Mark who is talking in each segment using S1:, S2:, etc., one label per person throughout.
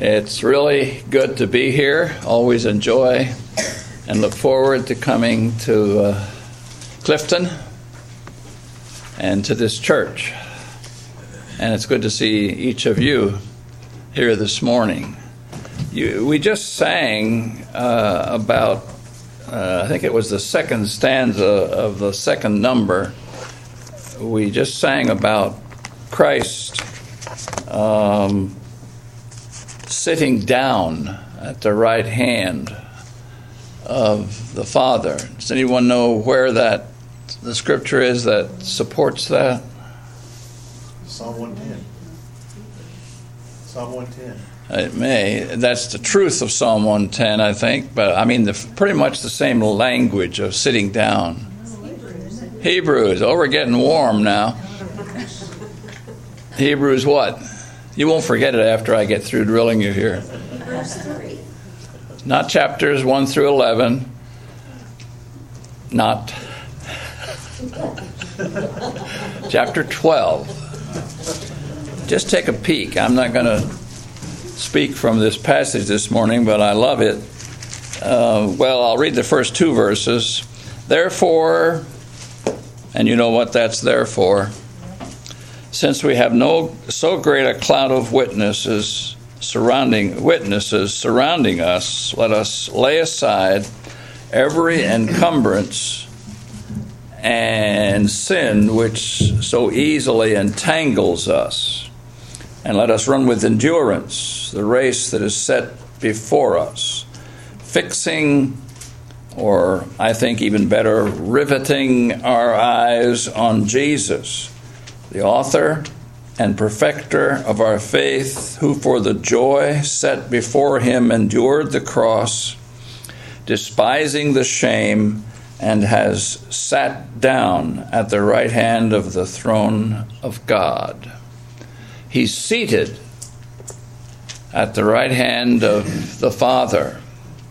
S1: It's really good to be here. Always enjoy and look forward to coming to Clifton and to this church. And it's good to see each of you here this morning. We just sang about, I think it was the second stanza of the second number. We just sang about Christ sitting down at the right hand of the Father. Does anyone know where the scripture is that supports that?
S2: Psalm 110. Psalm 110.
S1: It may. That's the truth of Psalm 110, I think. But I mean, pretty much the same language of sitting down. Hebrews. Oh, we're getting warm now. Hebrews what? You won't forget it after I get through drilling you here.
S3: Verse 3.
S1: Not chapters 1 through 11. Not. Chapter 12. Just take a peek. I'm not going to speak from this passage this morning, but I love it. Well, I'll read the first two verses. Therefore, and you know what that's there for. Since we have so great a cloud of witnesses surrounding us, let us lay aside every encumbrance and sin which so easily entangles us, and let us run with endurance the race that is set before us, fixing, or I think even better, riveting our eyes on Jesus, the author and perfecter of our faith, who for the joy set before him endured the cross, despising the shame, and has sat down at the right hand of the throne of God. He's seated at the right hand of the Father.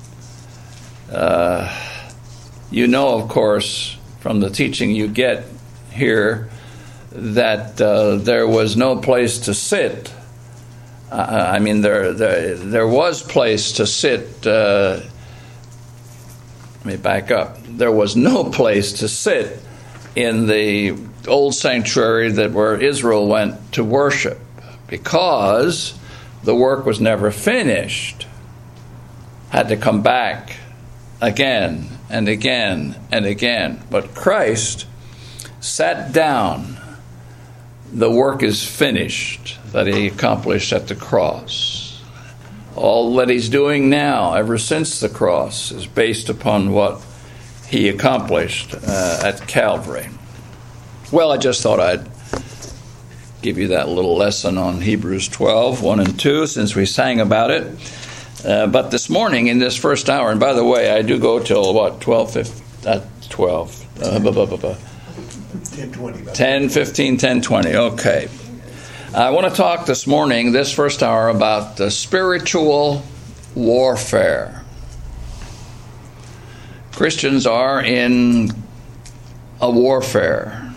S1: You know, of course, from the teaching you get here, that there was no place to sit. I mean, there was place to sit. Let me back up. There was no place to sit in the old sanctuary where Israel went to worship, because the work was never finished. Had to come back again and again and again. But Christ sat down. The work is finished that he accomplished at the cross. All that he's doing now, ever since the cross, is based upon what he accomplished at Calvary. Well, I just thought I'd give you that little lesson on Hebrews 12, 1 and 2, since we sang about it. But this morning, in this first hour, and by the way, I do go till, 10:20. Okay. I want to talk this morning, this first hour, about the spiritual warfare. Christians are in a warfare.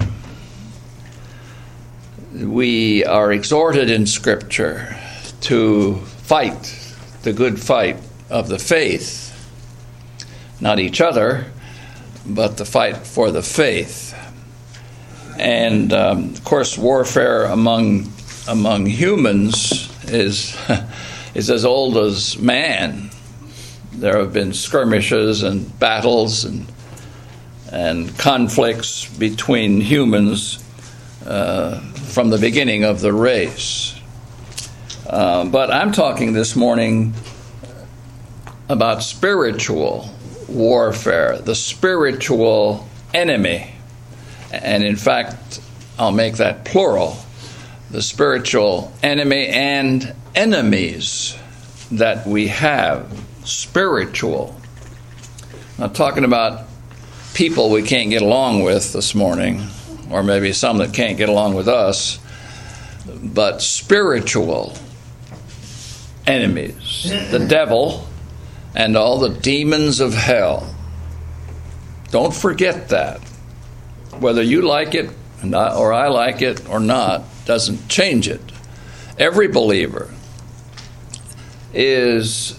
S1: We are exhorted in Scripture to fight the good fight of the faith. Not each other, but the fight for the faith. And of course, warfare among humans is as old as man. There have been skirmishes and battles and conflicts between humans from the beginning of the race. But I'm talking this morning about spiritual warfare, the spiritual enemy. And in fact, I'll make that plural, the spiritual enemy and enemies that we have, spiritual. I'm not talking about people we can't get along with this morning, or maybe some that can't get along with us, but spiritual enemies, the devil and all the demons of hell. Don't forget that. Whether you like it or I like it or not doesn't change it. Every believer is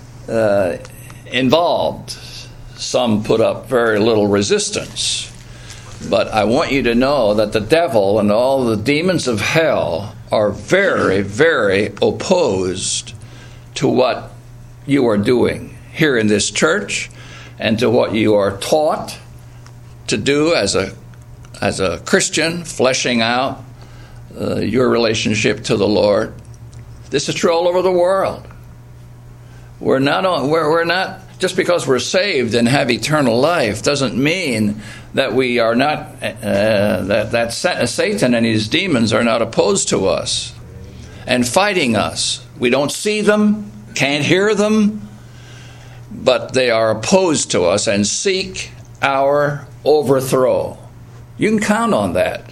S1: involved. Some put up very little resistance. But I want you to know that the devil and all the demons of hell are very, very opposed to what you are doing here in this church and to what you are taught to do as a Christian, fleshing out your relationship to the Lord. This is true all over the world. We're not just because we're saved and have eternal life doesn't mean that we are not that Satan and his demons are not opposed to us and fighting us. We don't see them, can't hear them, but they are opposed to us and seek our overthrow. You can count on that.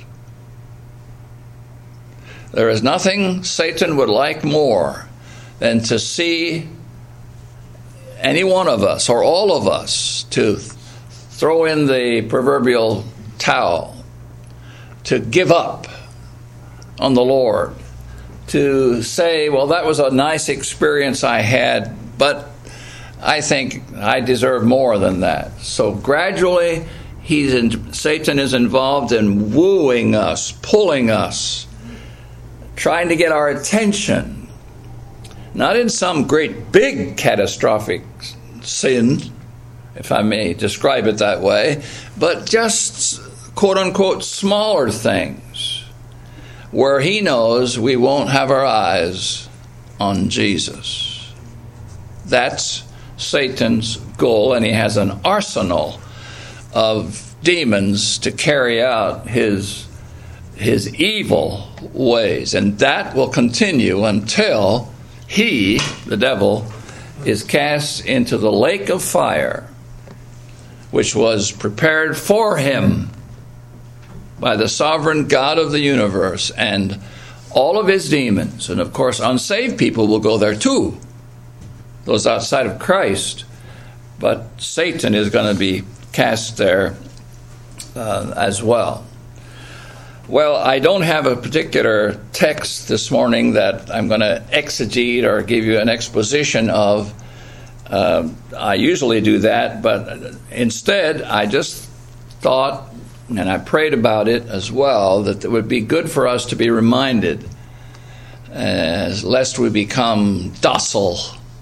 S1: There is nothing Satan would like more than to see any one of us or all of us to throw in the proverbial towel, to give up on the Lord, to say, well, that was a nice experience I had, but I think I deserve more than that. So gradually, Satan is involved in wooing us, pulling us, trying to get our attention. Not in some great big catastrophic sin, if I may describe it that way, but just quote-unquote smaller things where he knows we won't have our eyes on Jesus. That's Satan's goal, and he has an arsenal of demons to carry out his evil ways, and that will continue until he, the devil, is cast into the lake of fire, which was prepared for him by the sovereign God of the universe, and all of his demons. And of course, unsaved people will go there too, those outside of Christ. But Satan is going to be cast there as well. Well, I don't have a particular text this morning that I'm going to exegete or give you an exposition of. I usually do that, but instead I just thought, and I prayed about it as well, that it would be good for us to be reminded, lest we become docile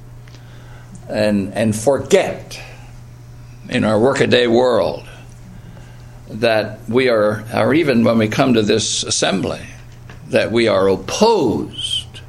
S1: and forget in our workaday world that we are, or even when we come to this assembly, that we are opposed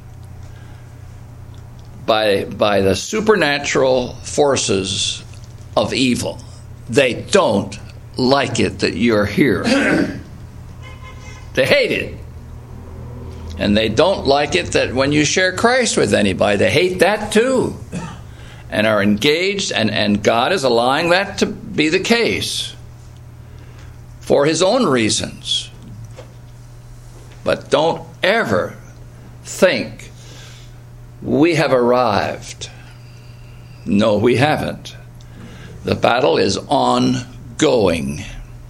S1: by the supernatural forces of evil. They don't like it that you're here. They hate it. And they don't like it that when you share Christ with anybody, they hate that too. And are engaged, and God is allowing that to be the case for his own reasons. But don't ever think we have arrived. No, we haven't. The battle is ongoing.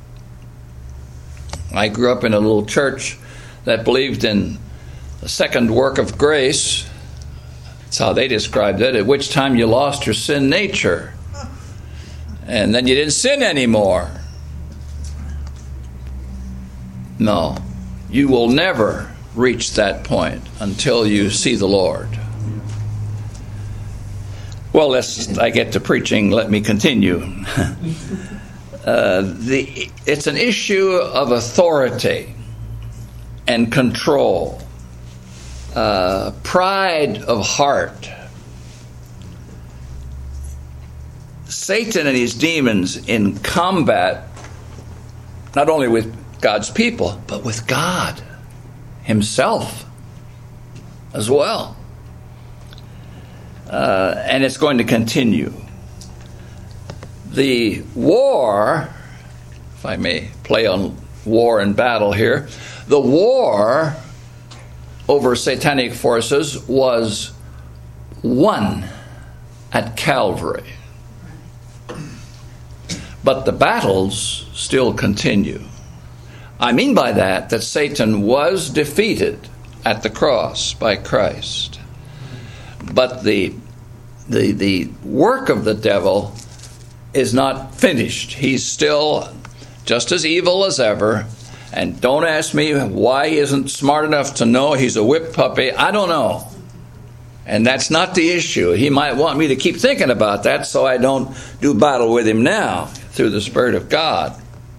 S1: I grew up in a little church that believed in the second work of grace. That's how they described it, at which time you lost your sin nature. And then you didn't sin anymore. No, you will never reach that point until you see the Lord. Well, I get to preaching. Let me continue. It's an issue of authority and control, pride of heart. Satan and his demons in combat, not only with God's people, but with God himself as well. And it's going to continue. The war, if I may play on war and battle here, the war over satanic forces was won at Calvary. But the battles still continue. I mean by that Satan was defeated at the cross by Christ. But the work of the devil is not finished. He's still just as evil as ever. And don't ask me why he isn't smart enough to know he's a whipped puppy. I don't know. And that's not the issue. He might want me to keep thinking about that so I don't do battle with him now through the Spirit of God.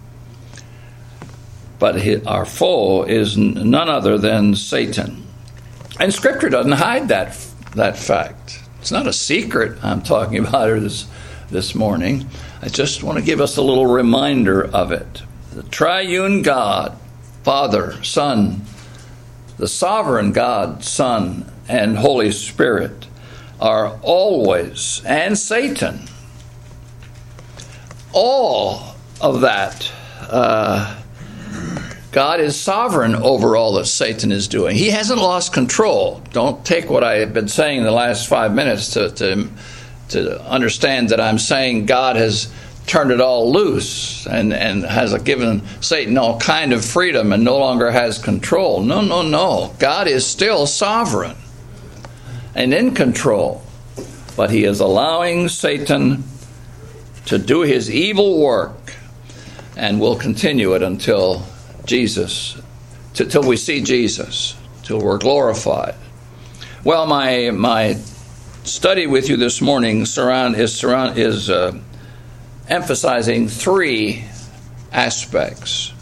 S1: But our foe is none other than Satan. And Scripture doesn't hide that fact. It's not a secret I'm talking about here this morning. I just want to give us a little reminder of it. The triune God, Father, Son, the sovereign God, Son, and Holy Spirit are always, and Satan, all of that. God is sovereign over all that Satan is doing. He hasn't lost control. Don't take what I have been saying in the last 5 minutes to understand that I'm saying God has turned it all loose and has given Satan all kind of freedom and no longer has control. No. God is still sovereign and in control. But he is allowing Satan to do his evil work, and will continue it until till we see Jesus, till we're glorified. Well, my study with you this morning is emphasizing three aspects.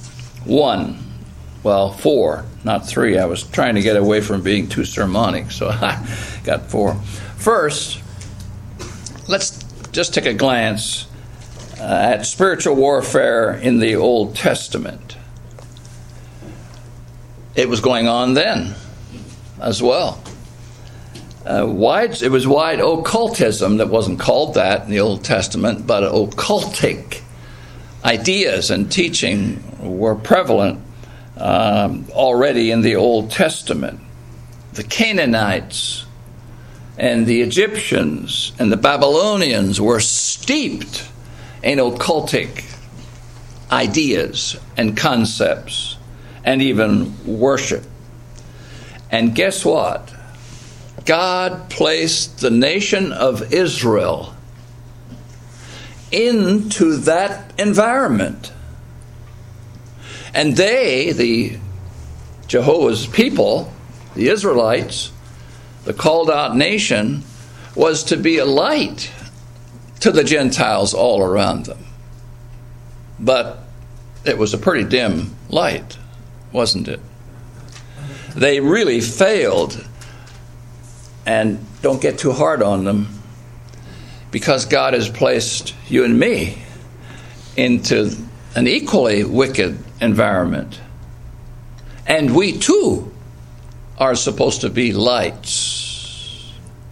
S1: Four, not three. I was trying to get away from being too sermonic, so I got four. First, let's just take a glance at spiritual warfare in the Old Testament. It was going on then as well. It was wide occultism that wasn't called that in the Old Testament, but occultic ideas and teaching were prevalent already in the Old Testament. The Canaanites and the Egyptians and the Babylonians were steeped in occultic ideas and concepts and even worship. And guess what? God placed the nation of Israel into that environment. And they, the Jehovah's people, the Israelites, the called out nation, was to be a light to the Gentiles all around them. But it was a pretty dim light, wasn't it? They really failed. And don't get too hard on them, because God has placed you and me into an equally wicked environment. And we too are supposed to be lights.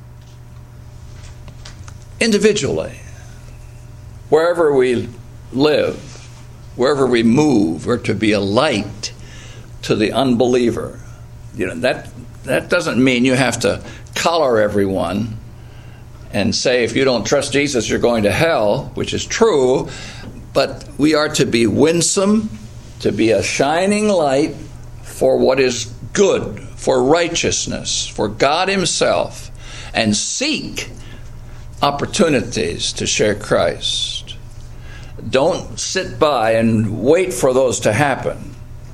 S1: Individually, wherever we live, wherever we move, we're to be a light to the unbeliever. That doesn't mean you have to collar everyone and say, if you don't trust Jesus, you're going to hell, which is true. But we are to be winsome, to be a shining light for what is good, for righteousness, for God himself, and seek opportunities to share Christ. Don't sit by and wait for those to happen.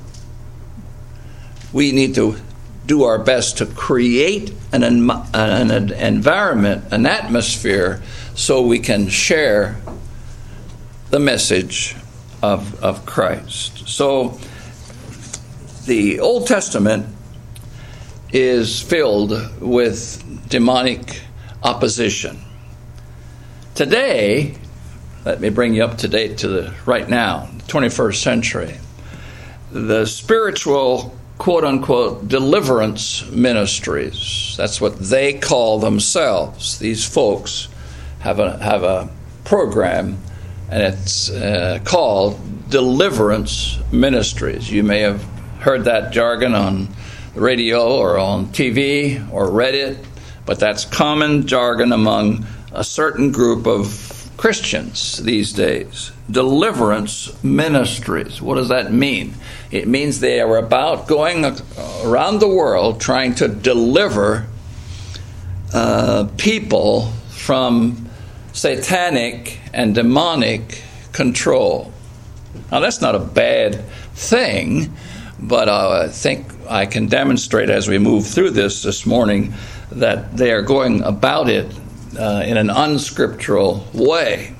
S1: We need to do our best to create an environment, an atmosphere, so we can share the message of Christ. So the Old Testament is filled with demonic opposition. Today, let me bring you up to date to the right now, the 21st century. The spiritual quote-unquote deliverance ministries, that's what they call themselves. These folks have a program, and it's called Deliverance Ministries. You may have heard that jargon on the radio or on TV or read it, but that's common jargon among a certain group of Christians these days. Deliverance ministries. What does that mean? It means they are about going around the world trying to deliver people from satanic and demonic control. Now, that's not a bad thing, but I think I can demonstrate as we move through this morning that they are going about it in an unscriptural way.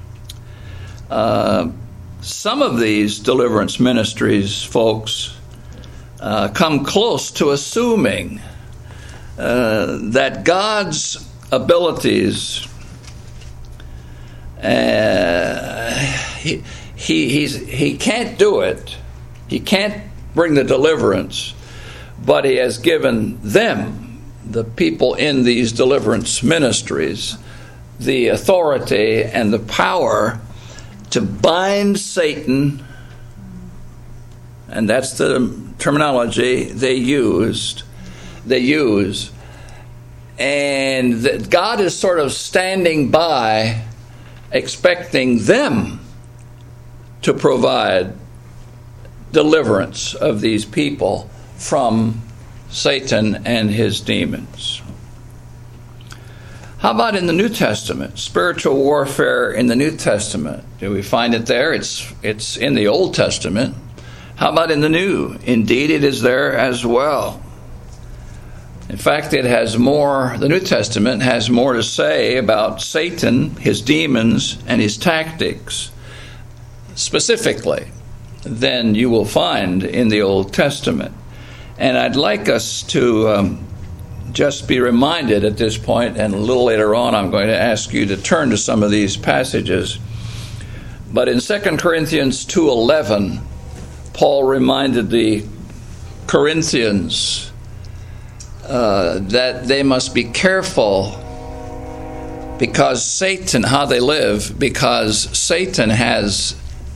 S1: Some of these deliverance ministries, folks, come close to assuming that God's abilities, he can't do it. He can't bring the deliverance, but he has given them, the people in these deliverance ministries, the authority and the power to bind Satan, and that's the terminology they use, and that God is sort of standing by, expecting them to provide deliverance of these people from Satan and his demons. How about in the New Testament? Spiritual warfare in the New Testament. Do we find it there? It's in the Old Testament. How about in the New? Indeed, it is there as well. In fact, the New Testament has more to say about Satan, his demons, and his tactics, specifically, than you will find in the Old Testament. And I'd like us to just be reminded at this point, and a little later on I'm going to ask you to turn to some of these passages. But in 2 Corinthians 2:11, Paul reminded the Corinthians that they must be careful because Satan, how they live, because Satan has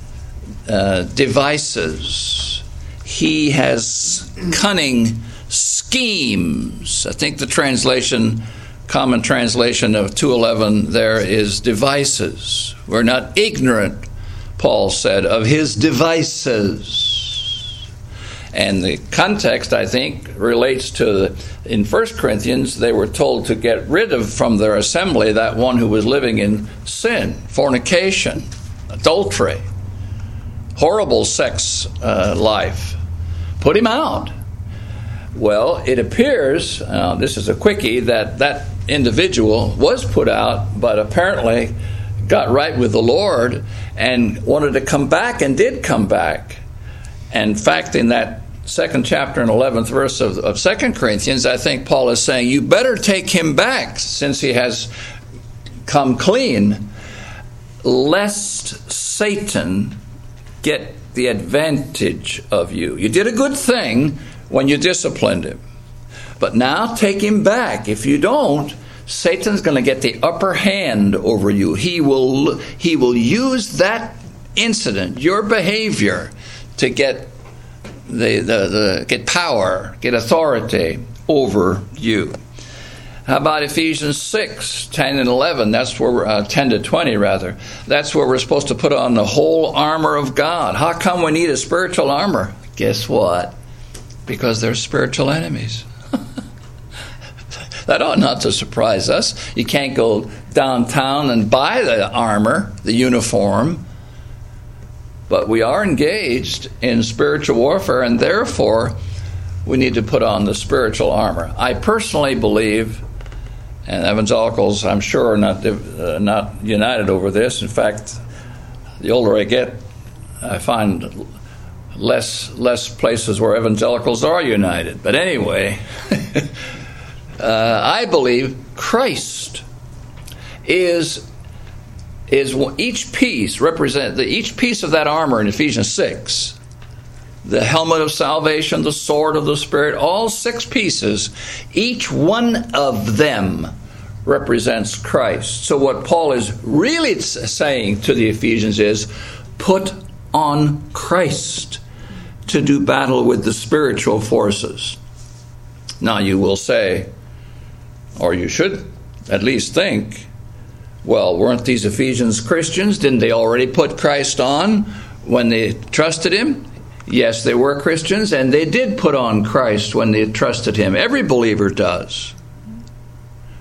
S1: devices. He has cunning schemes. I think the common translation of 2:11 there is devices. We're not ignorant, Paul said, of his devices. And the context, I think, relates to in 1 Corinthians, they were told to get rid of from their assembly that one who was living in sin, fornication, adultery, horrible sex life. Put him out. Well, it appears, this is a quickie, that individual was put out, but apparently got right with the Lord and wanted to come back and did come back. In fact, in that 2nd chapter and 11th verse of 2 Corinthians, I think Paul is saying, you better take him back since he has come clean, lest Satan get the advantage of you. You did a good thing when you disciplined him, but now take him back. If you don't, Satan's going to get the upper hand over you. He will use that incident, your behavior, to get get power, get authority over you. How about Ephesians 6, 10 and 11? That's where we're 10 to 20 rather. That's where we're supposed to put on the whole armor of God. How come we need a spiritual armor? Guess what? Because they're spiritual enemies. That ought not to surprise us. You can't go downtown and buy the armor, the uniform. But we are engaged in spiritual warfare, and therefore we need to put on the spiritual armor. I personally believe, and evangelicals, I'm sure, are not united over this. In fact, the older I get, I find less places where evangelicals are united. But anyway, I believe Christ is each piece of that armor in Ephesians 6, the helmet of salvation, the sword of the Spirit, all 6 pieces, each one of them represents Christ. So what Paul is really saying to the Ephesians is, put on Christ to do battle with the spiritual forces. Now you will say, or you should at least think, well, weren't these Ephesians Christians? Didn't they already put Christ on when they trusted him? Yes, they were Christians, and they did put on Christ when they trusted him. Every believer does.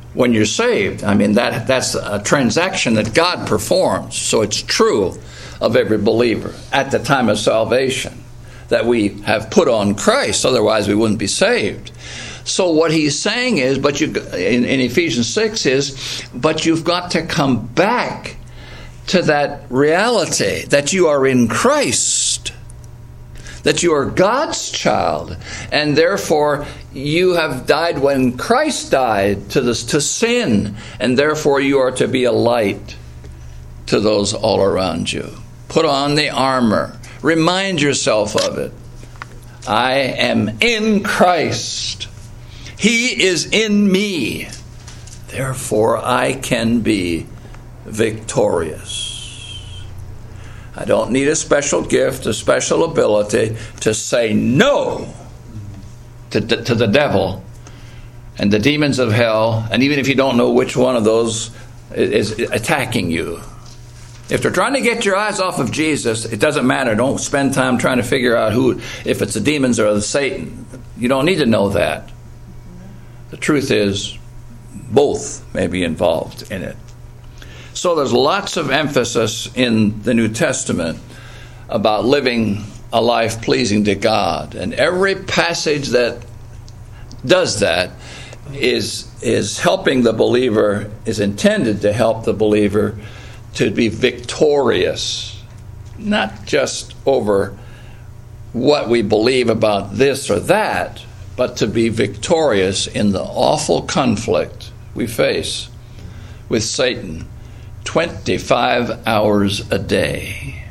S1: when you're saved. I mean, that's a transaction that God performs. So it's true of every believer at the time of salvation that we have put on Christ. Otherwise, we wouldn't be saved. So what he's saying is, but in Ephesians 6 is, but you've got to come back to that reality that you are in Christ, that you are God's child, and therefore you have died when Christ died to sin, and therefore you are to be a light to those all around you. Put on the armor. Remind yourself of it. I am in Christ. He is in me. Therefore, I can be victorious. I don't need a special gift, a special ability to say no to the devil and the demons of hell, and even if you don't know which one of those is attacking you. If they're trying to get your eyes off of Jesus, it doesn't matter. Don't spend time trying to figure out if it's the demons or the Satan. You don't need to know that. The truth is, both may be involved in it. So there's lots of emphasis in the New Testament about living a life pleasing to God. And every passage that does that is helping the believer, is intended to help the believer to be victorious, not just over what we believe about this or that, but to be victorious in the awful conflict we face with Satan 25 hours a day,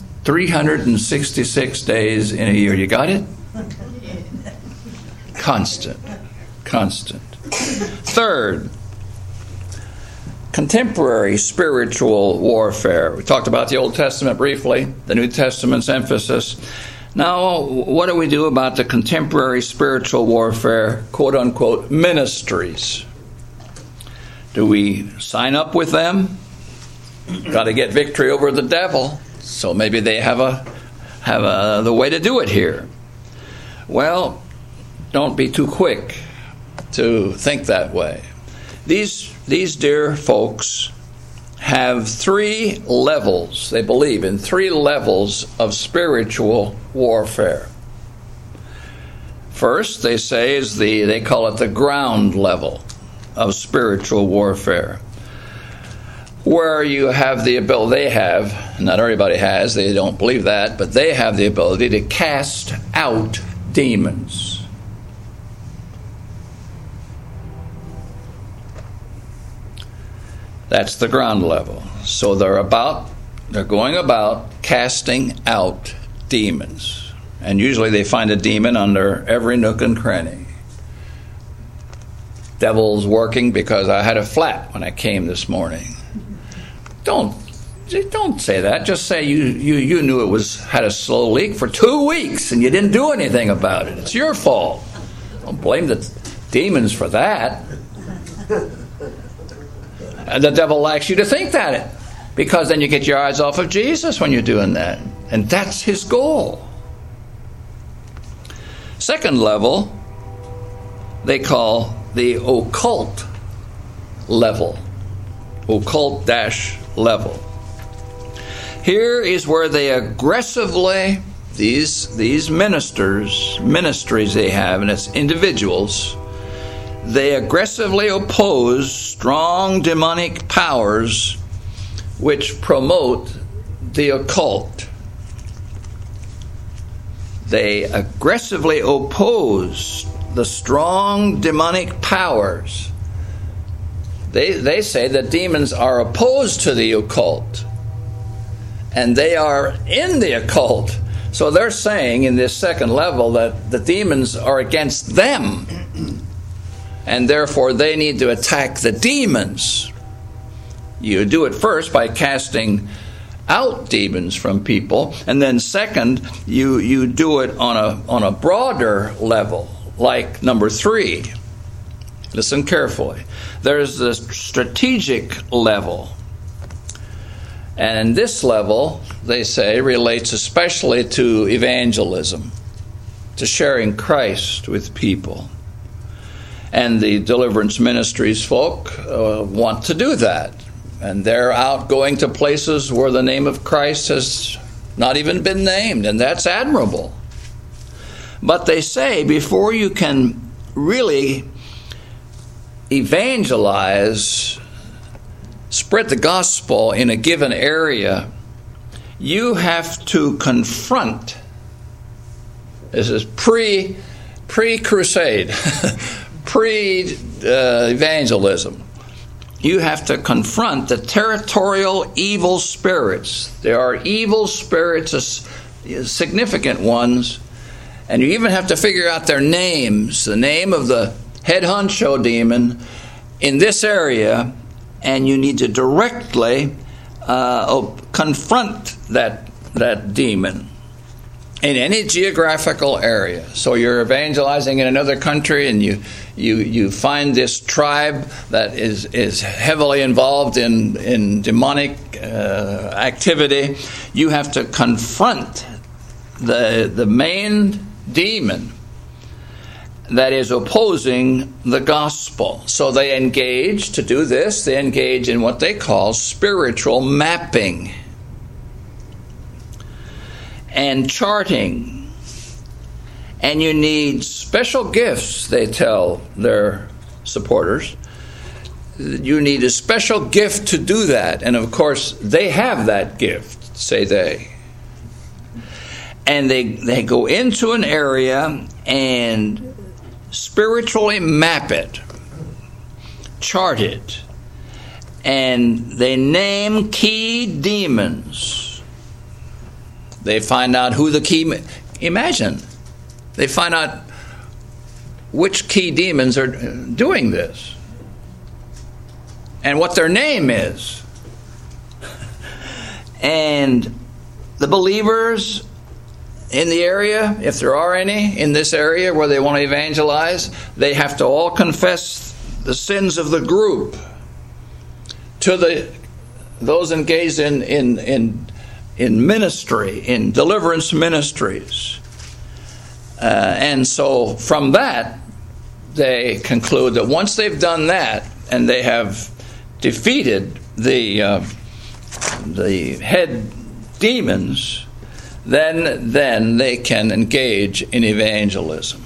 S1: 366 days in a year. You got it? Constant. Third, contemporary spiritual warfare. We talked about the Old Testament briefly, the New Testament's emphasis. Now, what do we do about the contemporary spiritual warfare, quote-unquote, ministries? Do we sign up with them? Got to get victory over the devil, so maybe they have the way to do it here. Well, don't be too quick to think that way. These dear folks have 3 levels. They believe in 3 levels of spiritual warfare. First, they say, they call it the ground level of spiritual warfare, where you have the ability, not everybody has, they don't believe that, but they have the ability to cast out demons. That's the ground level. So they're going about casting out demons. And usually they find a demon under every nook and cranny. Devil's working because I had a flat when I came this morning. Don't say that. Just say you knew it had a slow leak for 2 weeks and you didn't do anything about it. It's your fault. Don't blame the demons for that. The devil likes you to think that, because then you get your eyes off of Jesus when you're doing that. And that's his goal. Second level, they call the occult level. Occult-level. Here is where they aggressively, these ministries they have, and it's individuals, they aggressively oppose strong demonic powers which promote the occult. They aggressively oppose the strong demonic powers. They say that demons are opposed to the occult, and they are in the occult. So they're saying in this second level that the demons are against them, and therefore they need to attack the demons. You do it first by casting out demons from people, and then second, you do it on a broader level, like number 3. Listen carefully. There's the strategic level. And this level, they say, relates especially to evangelism, to sharing Christ with people. And the deliverance ministries folk want to do that. And they're out going to places where the name of Christ has not even been named, and that's admirable. But they say before you can really evangelize, spread the gospel in a given area, you have to confront. This is pre-crusade, pre-evangelism. You have to confront the territorial evil spirits. There are evil spirits, significant ones, and you even have to figure out their names, the name of the head honcho demon in this area, and you need to directly confront that demon in any geographical area. So you're evangelizing in another country, and you find this tribe that is heavily involved in demonic activity. You have to confront the main demon that is opposing the gospel. So they engage to do this. They engage in what they call spiritual mapping and charting. And you need special gifts, they tell their supporters. You need a special gift to do that. And of course, they have that gift, say they. And they go into an area and spiritually map it, chart it, and they name key demons. They find out who the key... Imagine, they find out which key demons are doing this and what their name is. And the believers in the area, if there are any in this area where they want to evangelize, they have to all confess the sins of the group to those engaged in ministry, in deliverance ministries. And so from that, they conclude that once they've done that and they have defeated the head demons, then they can engage in evangelism.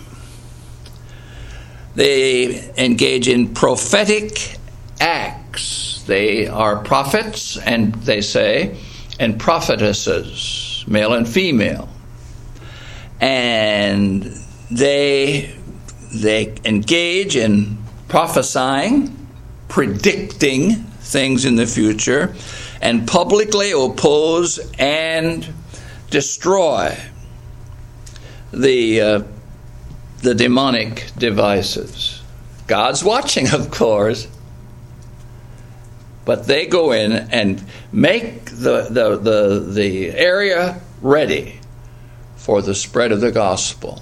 S1: They engage in prophetic acts. They are prophets, and they say, and prophetesses, male and female. And they engage in prophesying, predicting things in the future, and publicly oppose and destroy the demonic devices. God's watching, of course, but they go in and make the area ready for the spread of the gospel.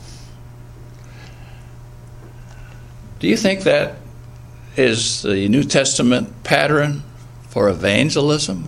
S1: Do you think that is the New Testament pattern for evangelism?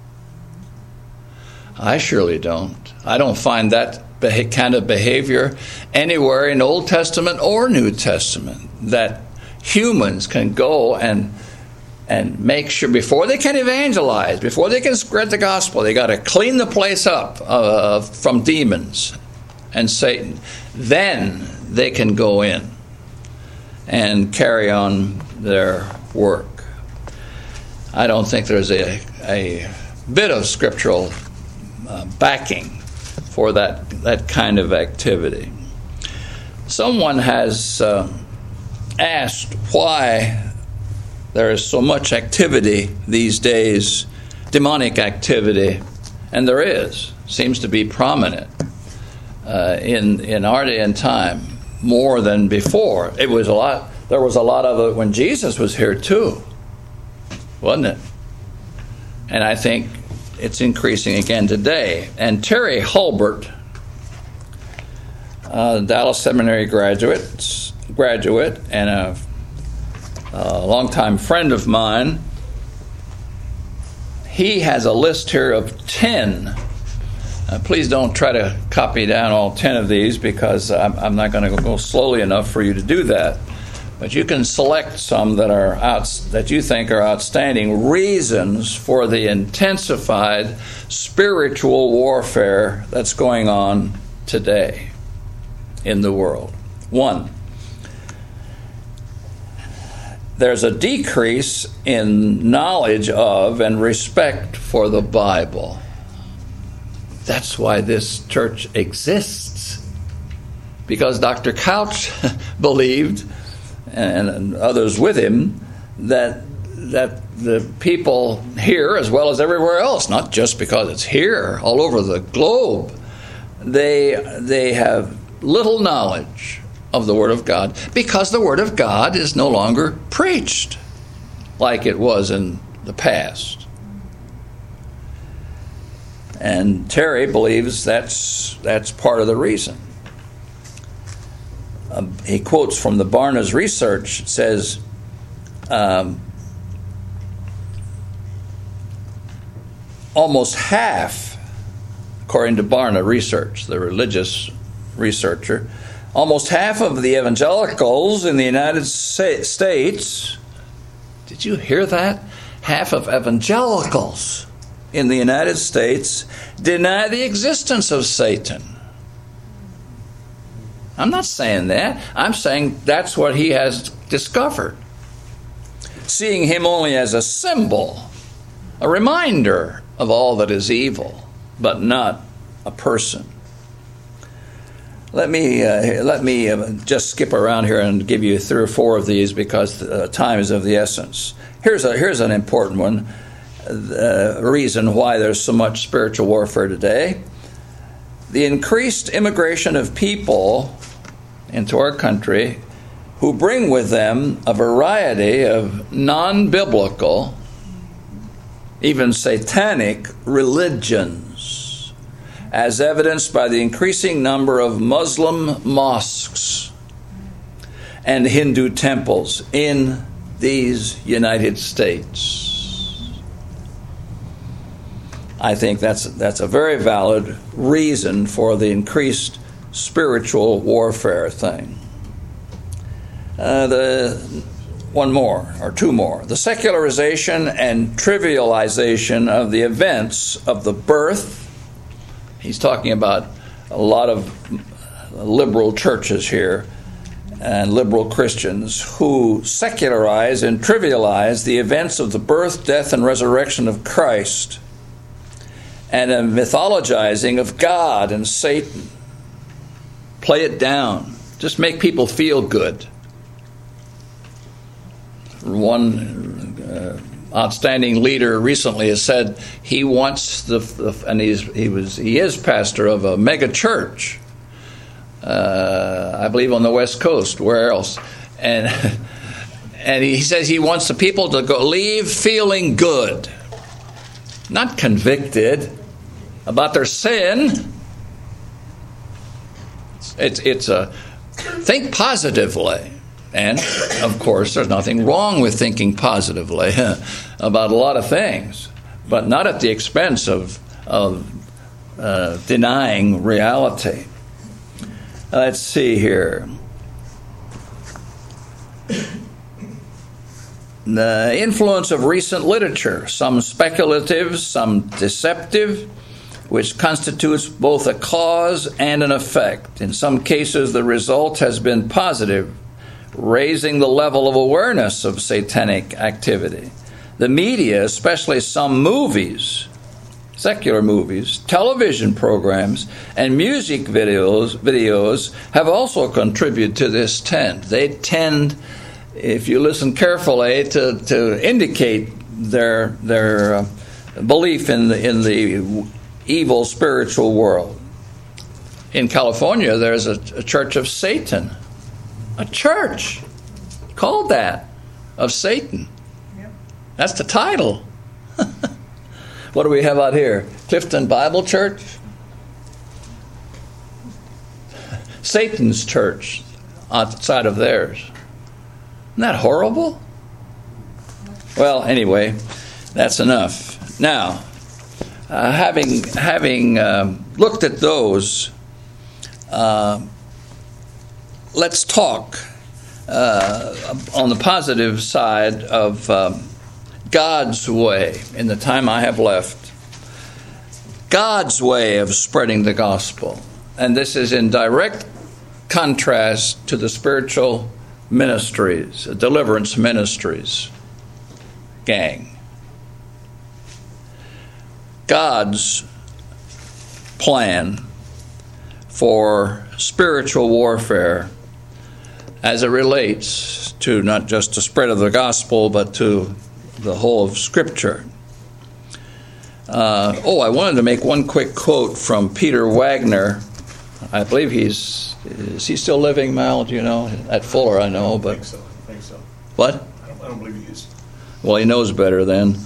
S1: I surely don't. I don't find that kind of behavior anywhere in Old Testament or New Testament, that humans can go and make sure before they can evangelize, before they can spread the gospel, they got to clean the place up from demons and Satan. Then they can go in and carry on their work. I don't think there's a bit of scriptural backing for that kind of activity. Someone has asked why there is so much activity these days, demonic activity, and there is, seems to be prominent in our day and time more than before. There was a lot of it when Jesus was here too, wasn't it? And I think it's increasing again today. And Terry Hulbert, Dallas Seminary graduate and a longtime friend of mine, he has a list here of 10. Please don't try to copy down all 10 of these, because I'm not going to go slowly enough for you to do that. But you can select some that you think are outstanding reasons for the intensified spiritual warfare that's going on today in the world. 1, there's a decrease in knowledge of and respect for the Bible. That's why this church exists. Because Dr. Couch believed, and others with him, that the people here, as well as everywhere else, not just because it's here, all over the globe, they have little knowledge of the Word of God because the Word of God is no longer preached like it was in the past. And Terry believes that's part of the reason. He quotes from the Barna's research. It says, almost half, according to Barna research, the religious researcher, almost half of the evangelicals in the United States, did you hear that? Half of evangelicals in the United States deny the existence of Satan. I'm not saying that. I'm saying that's what he has discovered. Seeing him only as a symbol, a reminder of all that is evil, but not a person. Let me just skip around here and give you 3 or 4 of these because time is of the essence. Here's an important one. The reason why there's so much spiritual warfare today. The increased immigration of people into our country who bring with them a variety of non-biblical, even satanic religions, as evidenced by the increasing number of Muslim mosques and Hindu temples in these United States. I think that's a very valid reason for the increased spiritual warfare thing. One more, or 2 more. The secularization and trivialization of the events of the birth. He's talking about a lot of liberal churches here and liberal Christians who secularize and trivialize the events of the birth, death, and resurrection of Christ, and a mythologizing of God and Satan. Play it down. Just make people feel good. One outstanding leader recently has said he wants he is pastor of a mega church, I believe on the West Coast. Where else? And he says he wants the people to leave feeling good, not convicted about their sin. It's a think positively. And, of course, there's nothing wrong with thinking positively about a lot of things, but not at the expense of denying reality. Let's see here. The influence of recent literature, some speculative, some deceptive, which constitutes both a cause and an effect. In some cases, the result has been positive, raising the level of awareness of satanic activity. The media, especially some movies, secular movies, television programs, and music videos have also contributed to this trend. They tend, if you listen carefully, to indicate their belief in the evil spiritual world. In California, there's a Church of Satan. A church called that, of Satan. Yep. That's the title. What do we have out here? Clifton Bible Church? Satan's church outside of theirs. Isn't that horrible? Well, anyway, that's enough. Now, having looked at those, let's talk on the positive side of God's way in the time I have left. God's way of spreading the gospel. And this is in direct contrast to the spiritual ministries, deliverance ministries. Gang. God's plan for spiritual warfare as it relates to not just the spread of the gospel, but to the whole of Scripture. I wanted to make one quick quote from Peter Wagner. I believe is he still living, Mal? Do you know? At Fuller, I know, but...
S2: I think so.
S1: What?
S2: I don't believe he is.
S1: Well, he knows better then.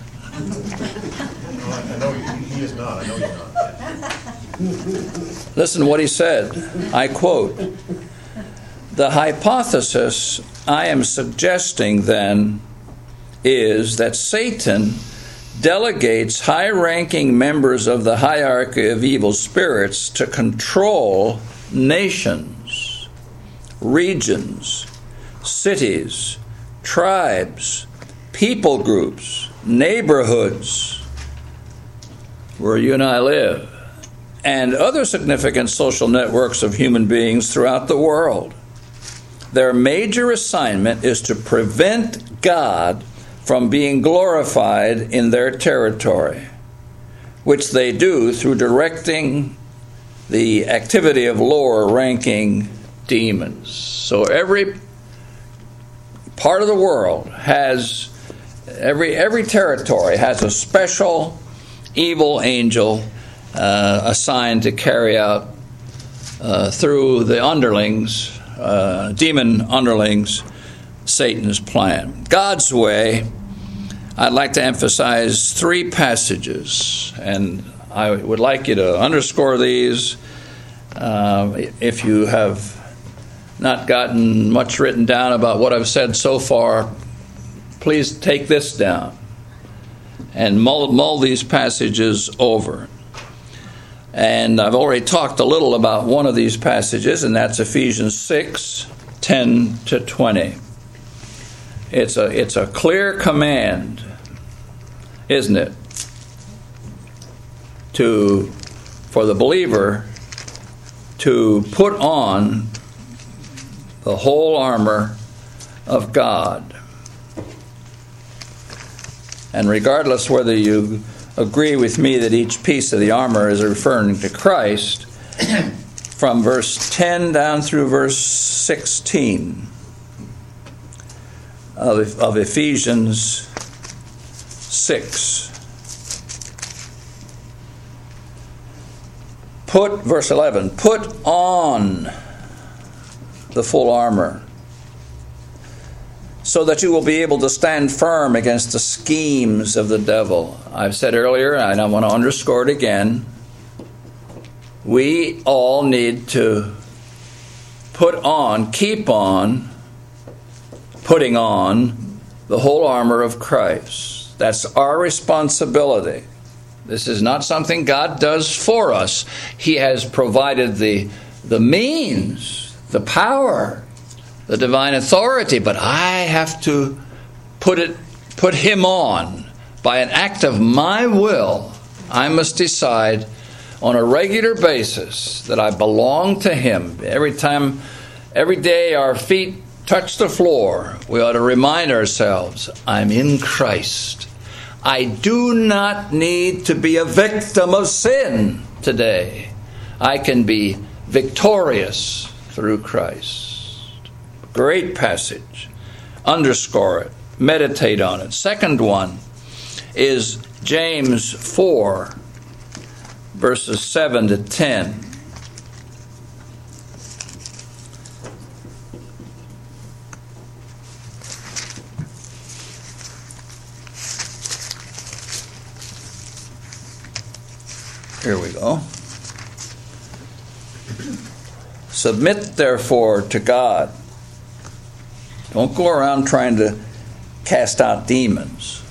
S2: I know he is not. I know he's not.
S1: Listen to what he said. I quote, "The hypothesis I am suggesting then is that Satan delegates high-ranking members of the hierarchy of evil spirits to control nations, regions, cities, tribes, people groups, neighborhoods, where you and I live, and other significant social networks of human beings throughout the world. Their major assignment is to prevent God from being glorified in their territory, which they do through directing the activity of lower-ranking demons." So every part of the world has, every territory has a special evil angel assigned to carry out through the underlings, demon underlings, Satan's plan. God's way, I'd like to emphasize 3 passages, and I would like you to underscore these. If you have not gotten much written down about what I've said so far, please take this down and mull these passages over. And I've already talked a little about one of these passages, and that's Ephesians 6:10-20. It's a clear command, isn't it, for the believer to put on the whole armor of God. And regardless whether you agree with me that each piece of the armor is referring to Christ, from verse 10 down through verse 16 of Ephesians 6. Verse 11, put on the full armor so that you will be able to stand firm against the schemes of the devil. I've said earlier, and I want to underscore it again, we all need to keep on putting on the whole armor of Christ. That's our responsibility. This is not something God does for us. He has provided the means, the power, the divine authority, but I have to put him on. By an act of my will, I must decide on a regular basis that I belong to him. Every day our feet touch the floor, we ought to remind ourselves, I'm in Christ. I do not need to be a victim of sin today. I can be victorious through Christ. Great passage. Underscore it. Meditate on it. Second one is James 4, verses 7-10. Here we go. Submit, therefore, to God. Don't go around trying to cast out demons.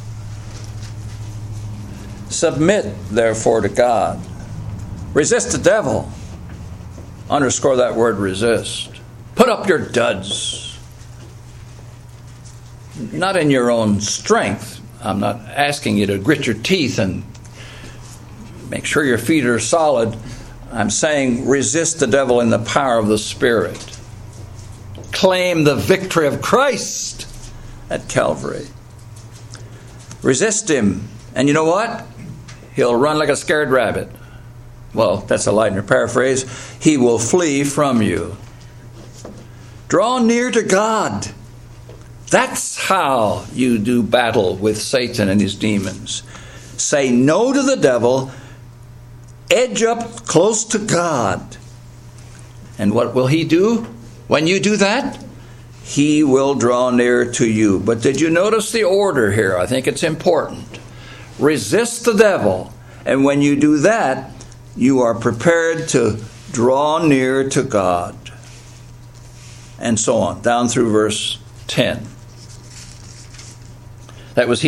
S1: Submit, therefore, to God. Resist the devil. Underscore that word resist. Put up your duds. Not in your own strength. I'm not asking you to grit your teeth and make sure your feet are solid. I'm saying resist the devil in the power of the Spirit. Claim the victory of Christ at Calvary. Resist him. And you know what? He'll run like a scared rabbit. Well, that's a Lightner paraphrase. He will flee from you. Draw near to God. That's how you do battle with Satan and his demons. Say no to the devil. Edge up close to God. And what will he do when you do that? He will draw near to you. But did you notice the order here? I think it's important. Resist the devil. And when you do that, you are prepared to draw near to God. And so on, down through verse 10. That was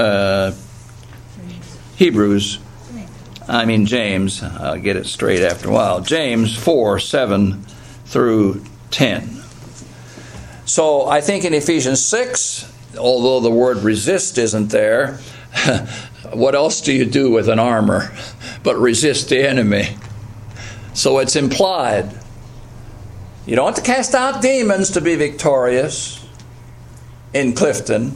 S1: James. I'll get it straight after a while. James 4, 7 through 10. So I think in Ephesians 6, although the word resist isn't there, what else do you do with an armor but resist the enemy? So it's implied. You don't have to cast out demons to be victorious in Clifton.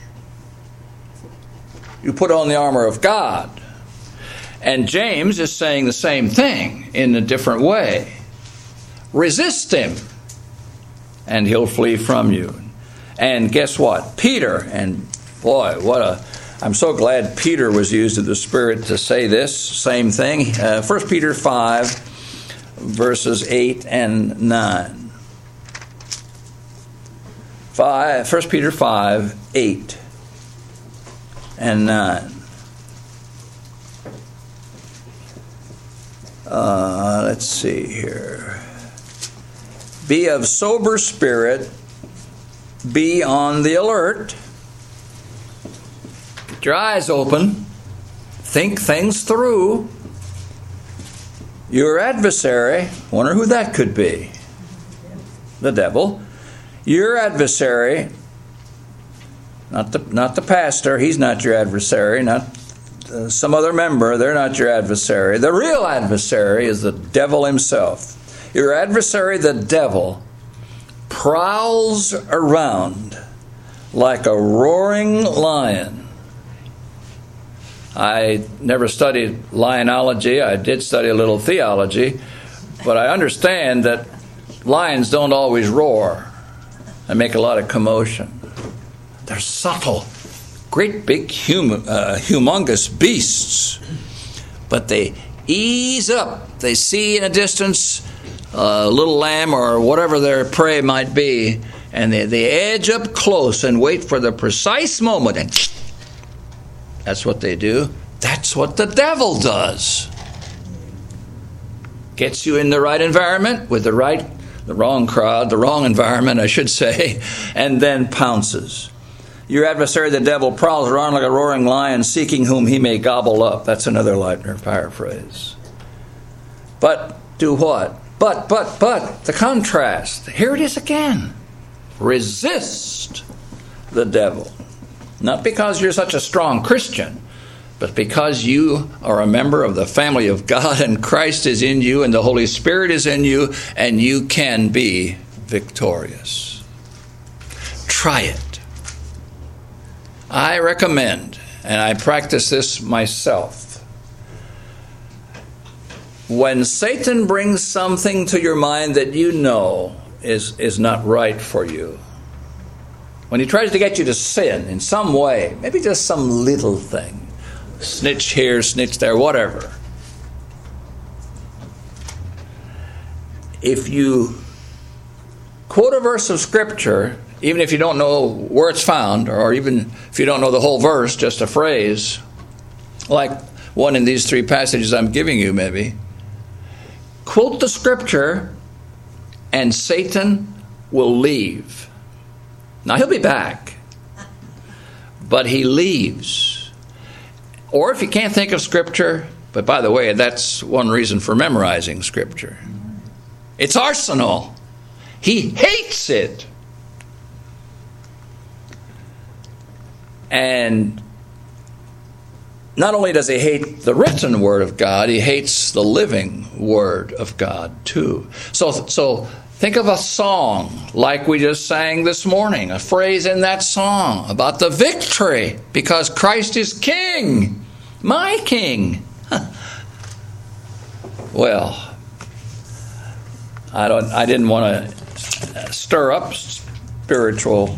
S1: You put on the armor of God. And James is saying the same thing in a different way. Resist him, and he'll flee from you. And guess what? Peter, and boy, I'm so glad Peter was used of the Spirit to say this same thing. 1 Peter 5, verses 8 and 9. 1 Peter 5, 8 and 9. Let's see here. Be of sober spirit. Be on the alert. Get your eyes open. Think things through. Your adversary, wonder who that could be. The devil. Your adversary, not the pastor, he's not your adversary, not some other member, they're not your adversary. The real adversary is the devil himself. Your adversary, the devil, prowls around like a roaring lion. I never studied lionology. I did study a little theology, but I understand that lions don't always roar and make a lot of commotion. They're subtle, great big humongous beasts, but they ease up. They see in a distance a little lamb or whatever their prey might be, and they edge up close and wait for the precise moment, and that's what they do. That's what the devil does. Gets you in the right environment with the wrong crowd, the wrong environment, I should say, and then pounces. Your adversary, the devil, prowls around like a roaring lion, seeking whom he may gobble up. That's another Lightner paraphrase. But do what? But, the contrast. Here it is again. Resist the devil. Not because you're such a strong Christian, but because you are a member of the family of God and Christ is in you and the Holy Spirit is in you and you can be victorious. Try it. I recommend, and I practice this myself, when Satan brings something to your mind that you know is not right for you, when he tries to get you to sin in some way, maybe just some little thing, snitch here, snitch there, whatever. If you quote a verse of Scripture, even if you don't know where it's found, or even if you don't know the whole verse, just a phrase, like one in these three passages I'm giving you maybe, quote the Scripture and Satan will leave. Now, he'll be back, but he leaves. Or if you can't think of Scripture, but by the way, that's one reason for memorizing Scripture. It's arsenal. He hates it. And not only does he hate the written word of God, he hates the living word of God too. So think of a song like we just sang this morning, a phrase in that song about the victory because Christ is King, my King. Well, I didn't want to stir up spiritual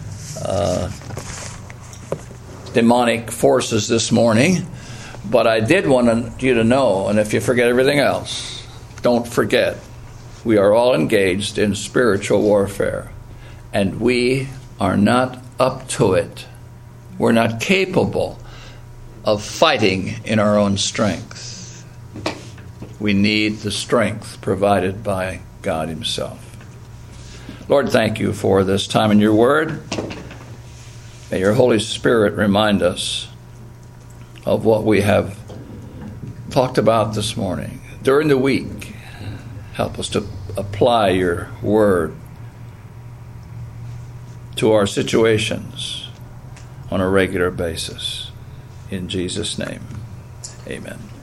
S1: demonic forces this morning, but I did want you to know, and if you forget everything else, don't forget, we are all engaged in spiritual warfare, and we are not up to it. We're not capable of fighting in our own strength. We need the strength provided by God Himself. Lord, thank you for this time in your word. May your Holy Spirit remind us of what we have talked about this morning. During the week, help us to apply your word to our situations on a regular basis. In Jesus' name, amen.